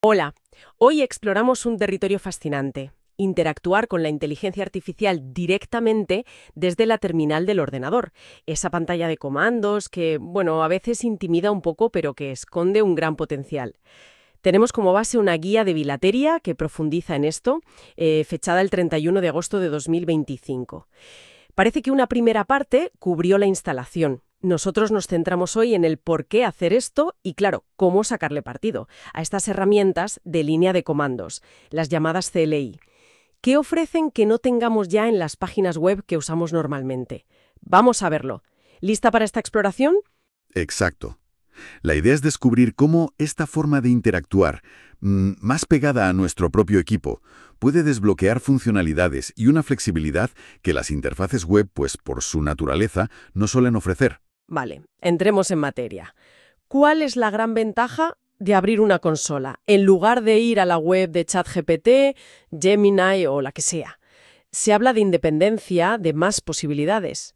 Hola, hoy exploramos un territorio fascinante, interactuar con la inteligencia artificial directamente desde la terminal del ordenador. Esa pantalla de comandos que, bueno, a veces intimida un poco, pero que esconde un gran potencial. Tenemos como base una guía de bilatería que profundiza en esto, fechada el 31 de agosto de 2025. Parece que una primera parte cubrió la instalación. Nosotros nos centramos hoy en el por qué hacer esto y, claro, cómo sacarle partido a estas herramientas de línea de comandos, las llamadas CLI. ¿Qué ofrecen que no tengamos ya en las páginas web que usamos normalmente? Vamos a verlo. ¿Lista para esta exploración? Exacto. La idea es descubrir cómo esta forma de interactuar, más pegada a nuestro propio equipo, puede desbloquear funcionalidades y una flexibilidad que las interfaces web, pues por su naturaleza, no suelen ofrecer. Vale, entremos en materia. ¿Cuál es la gran ventaja de abrir una consola en lugar de ir a la web de ChatGPT, Gemini o la que sea? Se habla de independencia, de más posibilidades.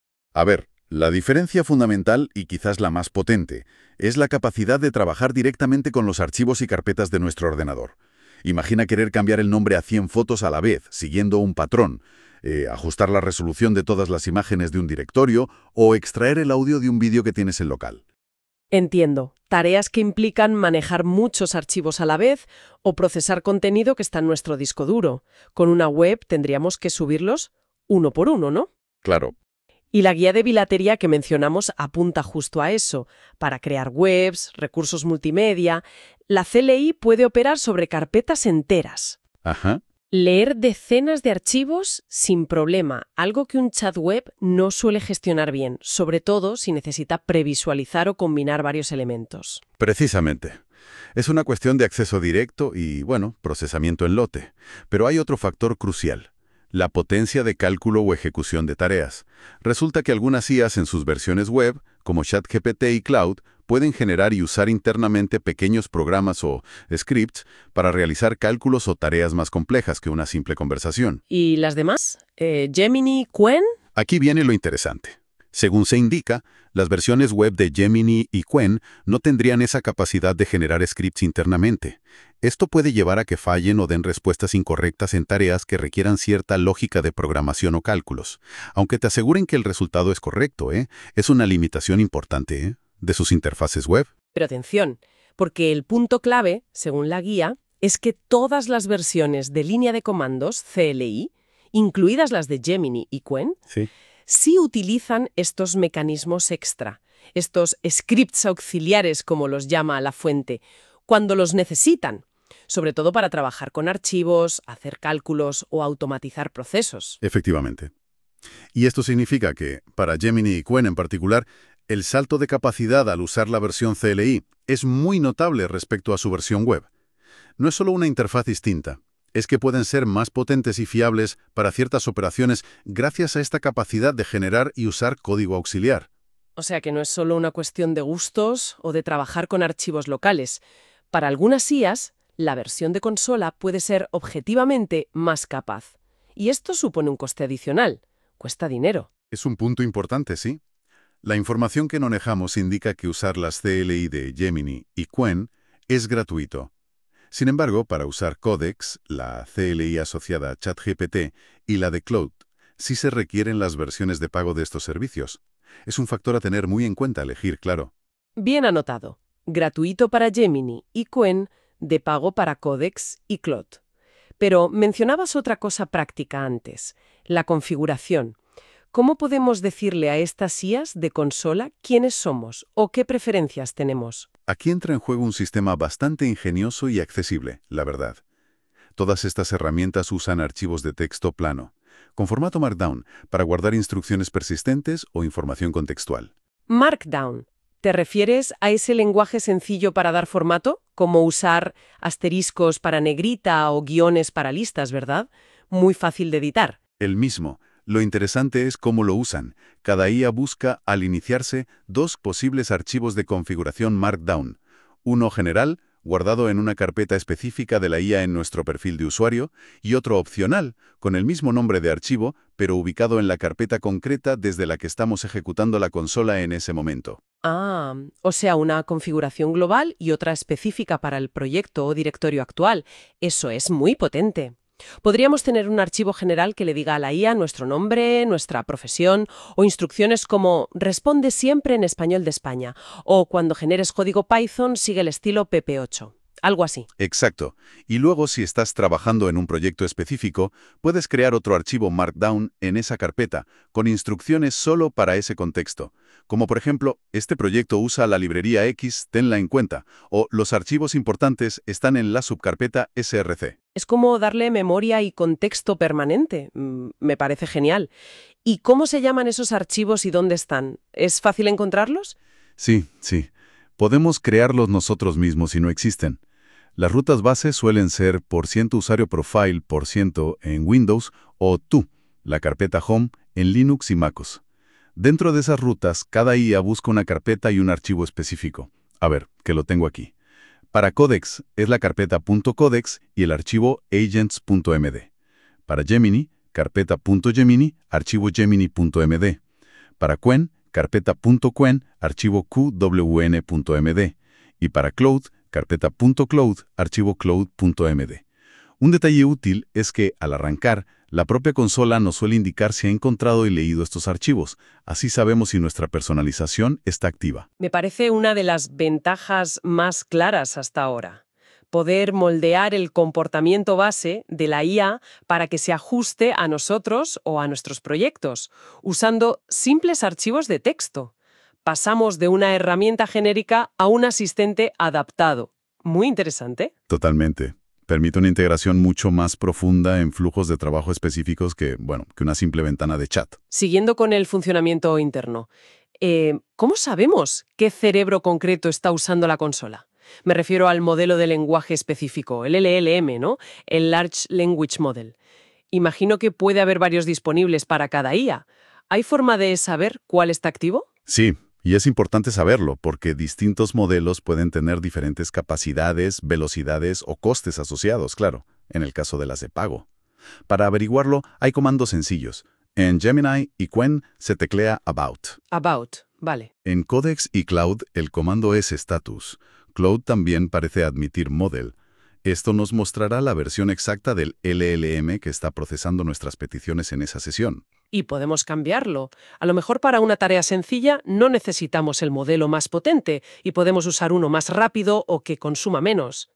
A ver, la diferencia fundamental, y quizás la más potente, es la capacidad de trabajar directamente con los archivos y carpetas de nuestro ordenador. Imagina querer cambiar el nombre a 100 fotos a la vez, siguiendo un patrón, ajustar la resolución de todas las imágenes de un directorio o extraer el audio de un vídeo que tienes en local. Entiendo. Tareas que implican manejar muchos archivos a la vez o procesar contenido que está en nuestro disco duro. Con una web tendríamos que subirlos uno por uno, ¿no? Claro. Y la guía de bilatería que mencionamos apunta justo a eso. Para crear webs, recursos multimedia, la CLI puede operar sobre carpetas enteras. Ajá. Leer decenas de archivos sin problema, algo que un chat web no suele gestionar bien, sobre todo si necesita previsualizar o combinar varios elementos. Precisamente. Es una cuestión de acceso directo y, bueno, procesamiento en lote. Pero hay otro factor crucial: la potencia de cálculo o ejecución de tareas. Resulta que algunas IAs en sus versiones web, como ChatGPT y Cloud, pueden generar y usar internamente pequeños programas o scripts para realizar cálculos o tareas más complejas que una simple conversación. ¿Y las demás? ¿Gemini, Qwen? Aquí viene lo interesante. Según se indica, las versiones web de Gemini y Qwen no tendrían esa capacidad de generar scripts internamente. Esto puede llevar a que fallen o den respuestas incorrectas en tareas que requieran cierta lógica de programación o cálculos. Aunque te aseguren que el resultado es correcto, es una limitación importante, de sus interfaces web. Pero atención, porque el punto clave, según la guía, es que todas las versiones de línea de comandos CLI, incluidas las de Gemini y Qwen, Sí. sí utilizan estos mecanismos extra, estos scripts auxiliares, como los llama la fuente, cuando los necesitan, sobre todo para trabajar con archivos, hacer cálculos o automatizar procesos. Efectivamente. Y esto significa que, para Gemini y Qwen en particular, el salto de capacidad al usar la versión CLI es muy notable respecto a su versión web. No es solo una interfaz distinta, es que pueden ser más potentes y fiables para ciertas operaciones gracias a esta capacidad de generar y usar código auxiliar. O sea que no es solo una cuestión de gustos o de trabajar con archivos locales. Para algunas IAs, la versión de consola puede ser objetivamente más capaz. Y esto supone un coste adicional. Cuesta dinero. Es un punto importante, ¿sí? La información que manejamos indica que usar las CLI de Gemini y Qwen es gratuito. Sin embargo, para usar Codex, la CLI asociada a ChatGPT, y la de Cloud, sí se requieren las versiones de pago de estos servicios. Es un factor a tener muy en cuenta elegir, claro. Bien anotado. Gratuito para Gemini y Qwen, de pago para Codex y Claude. Pero mencionabas otra cosa práctica antes, la configuración. ¿Cómo podemos decirle a estas IAs de consola quiénes somos o qué preferencias tenemos? Aquí entra en juego un sistema bastante ingenioso y accesible, la verdad. Todas estas herramientas usan archivos de texto plano, con formato Markdown, para guardar instrucciones persistentes o información contextual. Markdown. ¿Te refieres a ese lenguaje sencillo para dar formato? Como usar asteriscos para negrita o guiones para listas, ¿verdad? Muy fácil de editar. El mismo. Lo interesante es cómo lo usan. Cada IA busca, al iniciarse, dos posibles archivos de configuración Markdown. Uno general, guardado en una carpeta específica de la IA en nuestro perfil de usuario, y otro opcional, con el mismo nombre de archivo, pero ubicado en la carpeta concreta desde la que estamos ejecutando la consola en ese momento. Ah, o sea, una configuración global y otra específica para el proyecto o directorio actual. Eso es muy potente. Podríamos tener un archivo general que le diga a la IA nuestro nombre, nuestra profesión o instrucciones como responde siempre en español de España o cuando generes código Python sigue el estilo PP8. Algo así. Exacto. Y luego, si estás trabajando en un proyecto específico, puedes crear otro archivo Markdown en esa carpeta, con instrucciones solo para ese contexto. Como por ejemplo, este proyecto usa la librería X, tenla en cuenta, o los archivos importantes están en la subcarpeta src. Es como darle memoria y contexto permanente. Me parece genial. ¿Y cómo se llaman esos archivos y dónde están? ¿Es fácil encontrarlos? Sí, sí. Podemos crearlos nosotros mismos si no existen. Las rutas base suelen ser %usuario profile % en Windows o tú, la carpeta Home, en Linux y MacOS. Dentro de esas rutas, cada IA busca una carpeta y un archivo específico. A ver, que lo tengo aquí. Para Codex es la carpeta .codex y el archivo agents.md. Para Gemini, carpeta .gemini, archivo gemini.md. Para Qwen, carpeta .qwen, archivo qwn.md. Y para Cloud, carpeta .cloud, archivo cloud.md. Un detalle útil es que, al arrancar, la propia consola nos suele indicar si ha encontrado y leído estos archivos. Así sabemos si nuestra personalización está activa. Me parece una de las ventajas más claras hasta ahora. Poder moldear el comportamiento base de la IA para que se ajuste a nosotros o a nuestros proyectos, usando simples archivos de texto. Pasamos de una herramienta genérica a un asistente adaptado. Muy interesante. Totalmente. Permite una integración mucho más profunda en flujos de trabajo específicos que una simple ventana de chat. Siguiendo con el funcionamiento interno, ¿cómo sabemos qué cerebro concreto está usando la consola? Me refiero al modelo de lenguaje específico, el LLM, ¿no? El Large Language Model. Imagino que puede haber varios disponibles para cada IA. ¿Hay forma de saber cuál está activo? Sí, y es importante saberlo porque distintos modelos pueden tener diferentes capacidades, velocidades o costes asociados, claro, en el caso de las de pago. Para averiguarlo, hay comandos sencillos. En Gemini y Qwen se teclea about. About, vale. En Codex y Cloud el comando es status. Cloud también parece admitir model. Esto nos mostrará la versión exacta del LLM que está procesando nuestras peticiones en esa sesión. Y podemos cambiarlo. A lo mejor para una tarea sencilla no necesitamos el modelo más potente y podemos usar uno más rápido o que consuma menos.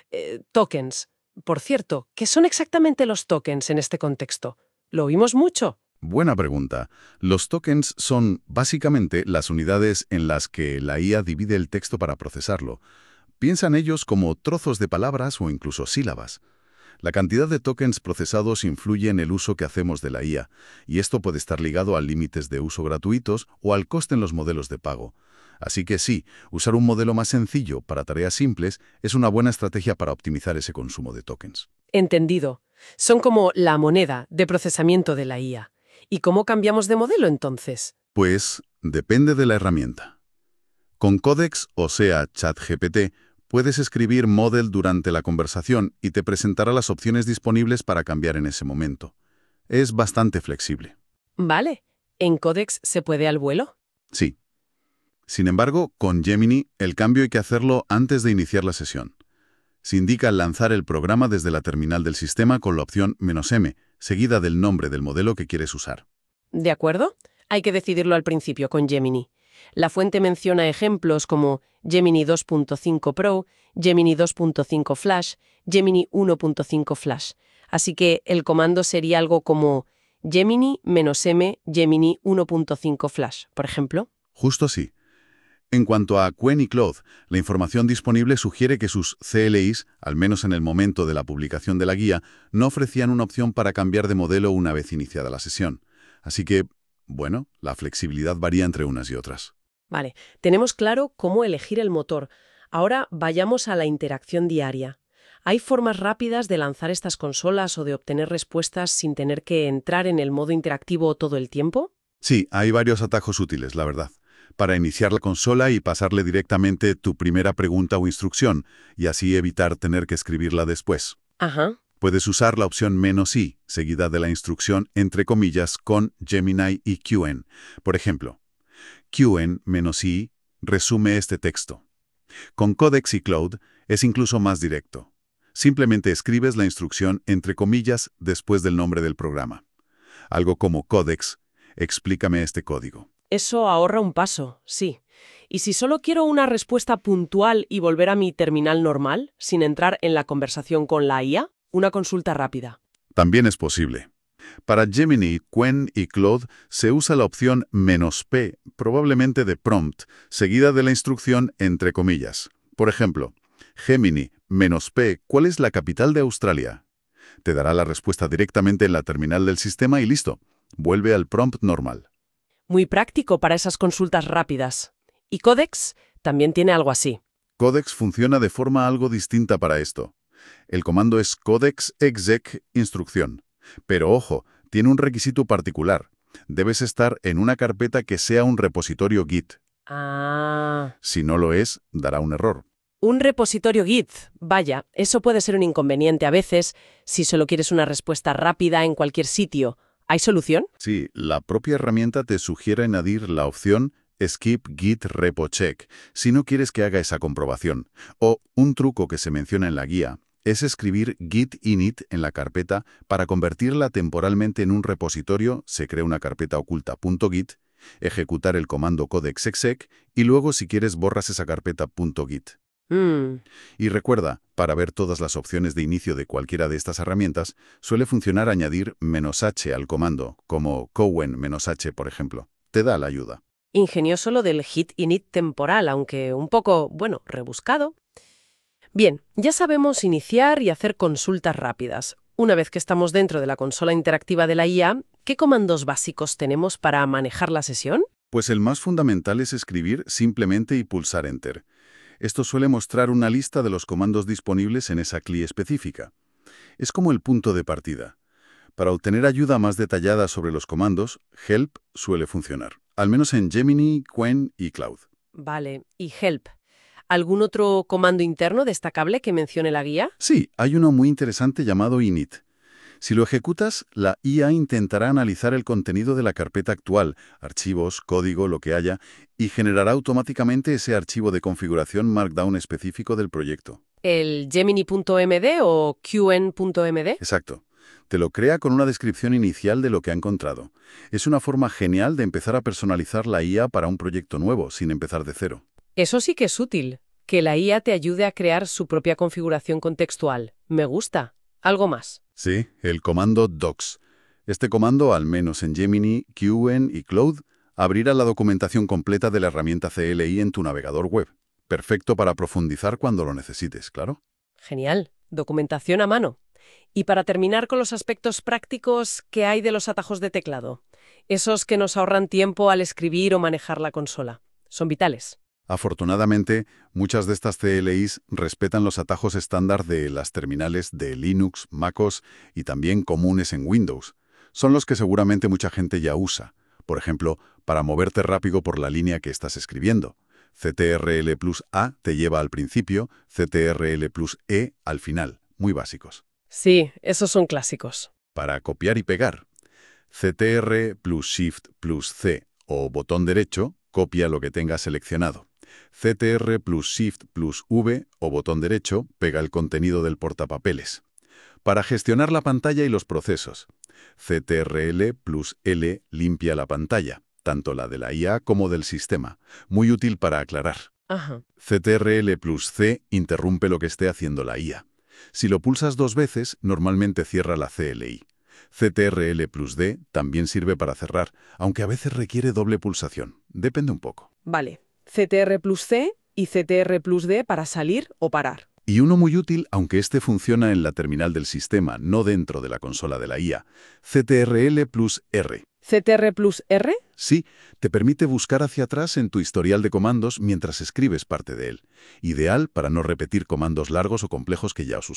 Tokens. Por cierto, ¿qué son exactamente los tokens en este contexto? ¿Lo oímos mucho? Buena pregunta. Los tokens son básicamente las unidades en las que la IA divide el texto para procesarlo. Piensa en ellos como trozos de palabras o incluso sílabas. La cantidad de tokens procesados influye en el uso que hacemos de la IA, y esto puede estar ligado a límites de uso gratuitos o al coste en los modelos de pago. Así que sí, usar un modelo más sencillo para tareas simples es una buena estrategia para optimizar ese consumo de tokens. Entendido. Son como la moneda de procesamiento de la IA. ¿Y cómo cambiamos de modelo entonces? Pues depende de la herramienta. Con Codex, o sea, ChatGPT, puedes escribir model durante la conversación y te presentará las opciones disponibles para cambiar en ese momento. Es bastante flexible. Vale. ¿En Codex se puede al vuelo? Sí. Sin embargo, con Gemini, el cambio hay que hacerlo antes de iniciar la sesión. Se indica lanzar el programa desde la terminal del sistema con la opción "-m", seguida del nombre del modelo que quieres usar. ¿De acuerdo? Hay que decidirlo al principio con Gemini. La fuente menciona ejemplos como Gemini 2.5 Pro, Gemini 2.5 Flash, Gemini 1.5 Flash. Así que el comando sería algo como Gemini -m Gemini 1.5 Flash, por ejemplo. Justo así. En cuanto a Qwen y Cloud, la información disponible sugiere que sus CLIs, al menos en el momento de la publicación de la guía, no ofrecían una opción para cambiar de modelo una vez iniciada la sesión. Así que, la flexibilidad varía entre unas y otras. Vale, tenemos claro cómo elegir el motor. Ahora vayamos a la interacción diaria. ¿Hay formas rápidas de lanzar estas consolas o de obtener respuestas sin tener que entrar en el modo interactivo todo el tiempo? Sí, hay varios atajos útiles, la verdad. para iniciar la consola y pasarle directamente tu primera pregunta o instrucción, y así evitar tener que escribirla después. Ajá. Puedes usar la opción "-i", seguida de la instrucción entre comillas con Gemini y Qwen. Por ejemplo, Qwen -i resume este texto. Con Codex y Claude es incluso más directo. Simplemente escribes la instrucción entre comillas después del nombre del programa. Algo como Codex, explícame este código. Eso ahorra un paso, sí. ¿Y si solo quiero una respuesta puntual y volver a mi terminal normal, sin entrar en la conversación con la IA? Una consulta rápida. También es posible. Para Gemini, Qwen y Claude se usa la opción "-p", probablemente de prompt, seguida de la instrucción entre comillas. Por ejemplo, Gemini, "-p", ¿cuál es la capital de Australia? Te dará la respuesta directamente en la terminal del sistema y listo. Vuelve al prompt normal. Muy práctico para esas consultas rápidas. ¿Y Codex? También tiene algo así. Codex funciona de forma algo distinta para esto. El comando es codex exec instrucción. Pero ojo, tiene un requisito particular. Debes estar en una carpeta que sea un repositorio Git. Ah. Si no lo es, dará un error. Un repositorio Git. Vaya, eso puede ser un inconveniente a veces si solo quieres una respuesta rápida en cualquier sitio. ¿Hay solución? Sí, la propia herramienta te sugiere añadir la opción Skip Git Repo Check si no quieres que haga esa comprobación. O un truco que se menciona en la guía es escribir git init en la carpeta para convertirla temporalmente en un repositorio, se crea una carpeta oculta .git, ejecutar el comando codex exec y luego si quieres borras esa carpeta .git. Y recuerda, para ver todas las opciones de inicio de cualquiera de estas herramientas, suele funcionar añadir "-h" al comando, como Qwen -h, por ejemplo. Te da la ayuda. Ingenioso lo del git init temporal, aunque un poco, bueno, rebuscado. Bien, ya sabemos iniciar y hacer consultas rápidas. Una vez que estamos dentro de la consola interactiva de la IA, ¿qué comandos básicos tenemos para manejar la sesión? Pues el más fundamental es escribir simplemente y pulsar Enter. Esto suele mostrar una lista de los comandos disponibles en esa CLI específica. Es como el punto de partida. Para obtener ayuda más detallada sobre los comandos, Help suele funcionar, al menos en Gemini, Qwen y Claude. Vale, y Help. ¿Algún otro comando interno destacable que mencione la guía? Sí, hay uno muy interesante llamado init. Si lo ejecutas, la IA intentará analizar el contenido de la carpeta actual, archivos, código, lo que haya, y generará automáticamente ese archivo de configuración Markdown específico del proyecto. ¿El Gemini.md o Qwen.md? Exacto. Te lo crea con una descripción inicial de lo que ha encontrado. Es una forma genial de empezar a personalizar la IA para un proyecto nuevo, sin empezar de cero. Eso sí que es útil, que la IA te ayude a crear su propia configuración contextual. Me gusta. ¿Algo más? Sí, el comando docs. Este comando, al menos en Gemini, Qwen y Claude, abrirá la documentación completa de la herramienta CLI en tu navegador web. Perfecto para profundizar cuando lo necesites, claro. Genial. Documentación a mano. Y para terminar con los aspectos prácticos, ¿qué hay de los atajos de teclado? Esos que nos ahorran tiempo al escribir o manejar la consola. Son vitales. Afortunadamente, muchas de estas CLIs respetan los atajos estándar de las terminales de Linux, MacOS y también comunes en Windows. Son los que seguramente mucha gente ya usa. Por ejemplo, para moverte rápido por la línea que estás escribiendo. CTRL+A te lleva al principio, CTRL+E al final. Muy básicos. Sí, esos son clásicos. Para copiar y pegar, CTR+Shift+C o botón derecho copia lo que tengas seleccionado. CTR+Shift+V o botón derecho pega el contenido del portapapeles. Para gestionar la pantalla y los procesos, CTRL+L limpia la pantalla, tanto la de la IA como del sistema. Muy útil para aclarar. Ajá. CTRL+C interrumpe lo que esté haciendo la IA. Si lo pulsas 2 veces, normalmente cierra la CLI. CTRL+D también sirve para cerrar, aunque a veces requiere doble pulsación. Depende un poco. Vale. CTR+C y CTR+D para salir o parar. Y uno muy útil, aunque este funciona en la terminal del sistema, no dentro de la consola de la IA, CTRL+R. ¿CTR+R? Sí, te permite buscar hacia atrás en tu historial de comandos mientras escribes parte de él. Ideal para no repetir comandos largos o complejos que ya has usado.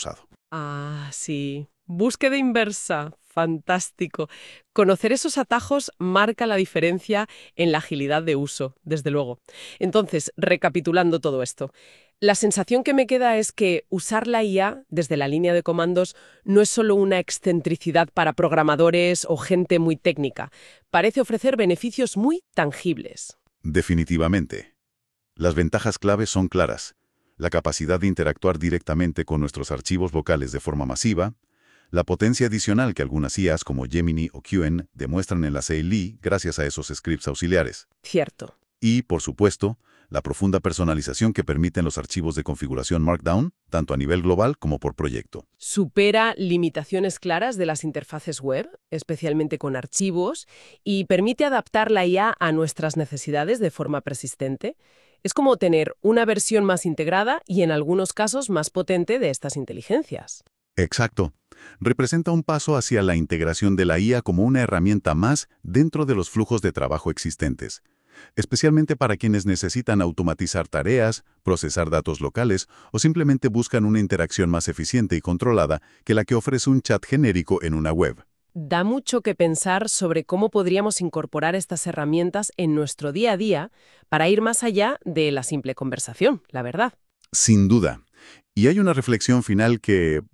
Ah, sí. Búsqueda inversa. Fantástico. Conocer esos atajos marca la diferencia en la agilidad de uso, desde luego. Entonces, recapitulando todo esto, la sensación que me queda es que usar la IA desde la línea de comandos no es solo una excentricidad para programadores o gente muy técnica. Parece ofrecer beneficios muy tangibles. Definitivamente. Las ventajas claves son claras. La capacidad de interactuar directamente con nuestros archivos vocales de forma masiva, la potencia adicional que algunas IAs como Gemini o Qwen demuestran en la CLI gracias a esos scripts auxiliares. Cierto. Y, por supuesto, la profunda personalización que permiten los archivos de configuración Markdown, tanto a nivel global como por proyecto. Supera limitaciones claras de las interfaces web, especialmente con archivos, y permite adaptar la IA a nuestras necesidades de forma persistente. Es como tener una versión más integrada y en algunos casos más potente de estas inteligencias. Exacto. Representa un paso hacia la integración de la IA como una herramienta más dentro de los flujos de trabajo existentes, especialmente para quienes necesitan automatizar tareas, procesar datos locales o simplemente buscan una interacción más eficiente y controlada que la que ofrece un chat genérico en una web. Da mucho que pensar sobre cómo podríamos incorporar estas herramientas en nuestro día a día para ir más allá de la simple conversación, la verdad. Sin duda. Y hay una reflexión final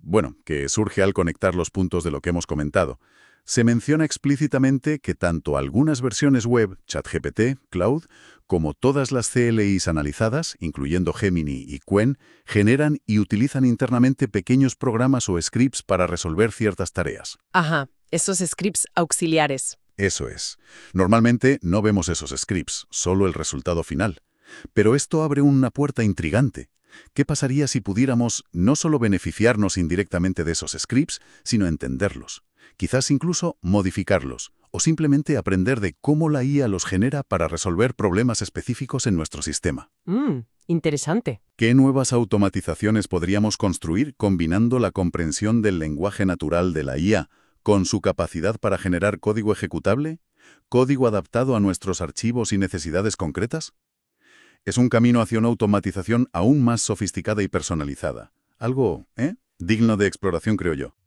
que surge al conectar los puntos de lo que hemos comentado. Se menciona explícitamente que tanto algunas versiones web, ChatGPT, Cloud, como todas las CLIs analizadas, incluyendo Gemini y Qwen, generan y utilizan internamente pequeños programas o scripts para resolver ciertas tareas. Ajá, esos scripts auxiliares. Eso es. Normalmente no vemos esos scripts, solo el resultado final. Pero esto abre una puerta intrigante. ¿Qué pasaría si pudiéramos no solo beneficiarnos indirectamente de esos scripts, sino entenderlos? Quizás incluso modificarlos, o simplemente aprender de cómo la IA los genera para resolver problemas específicos en nuestro sistema. Interesante. ¿Qué nuevas automatizaciones podríamos construir combinando la comprensión del lenguaje natural de la IA con su capacidad para generar código ejecutable? ¿Código adaptado a nuestros archivos y necesidades concretas? Es un camino hacia una automatización aún más sofisticada y personalizada. Algo, digno de exploración, creo yo.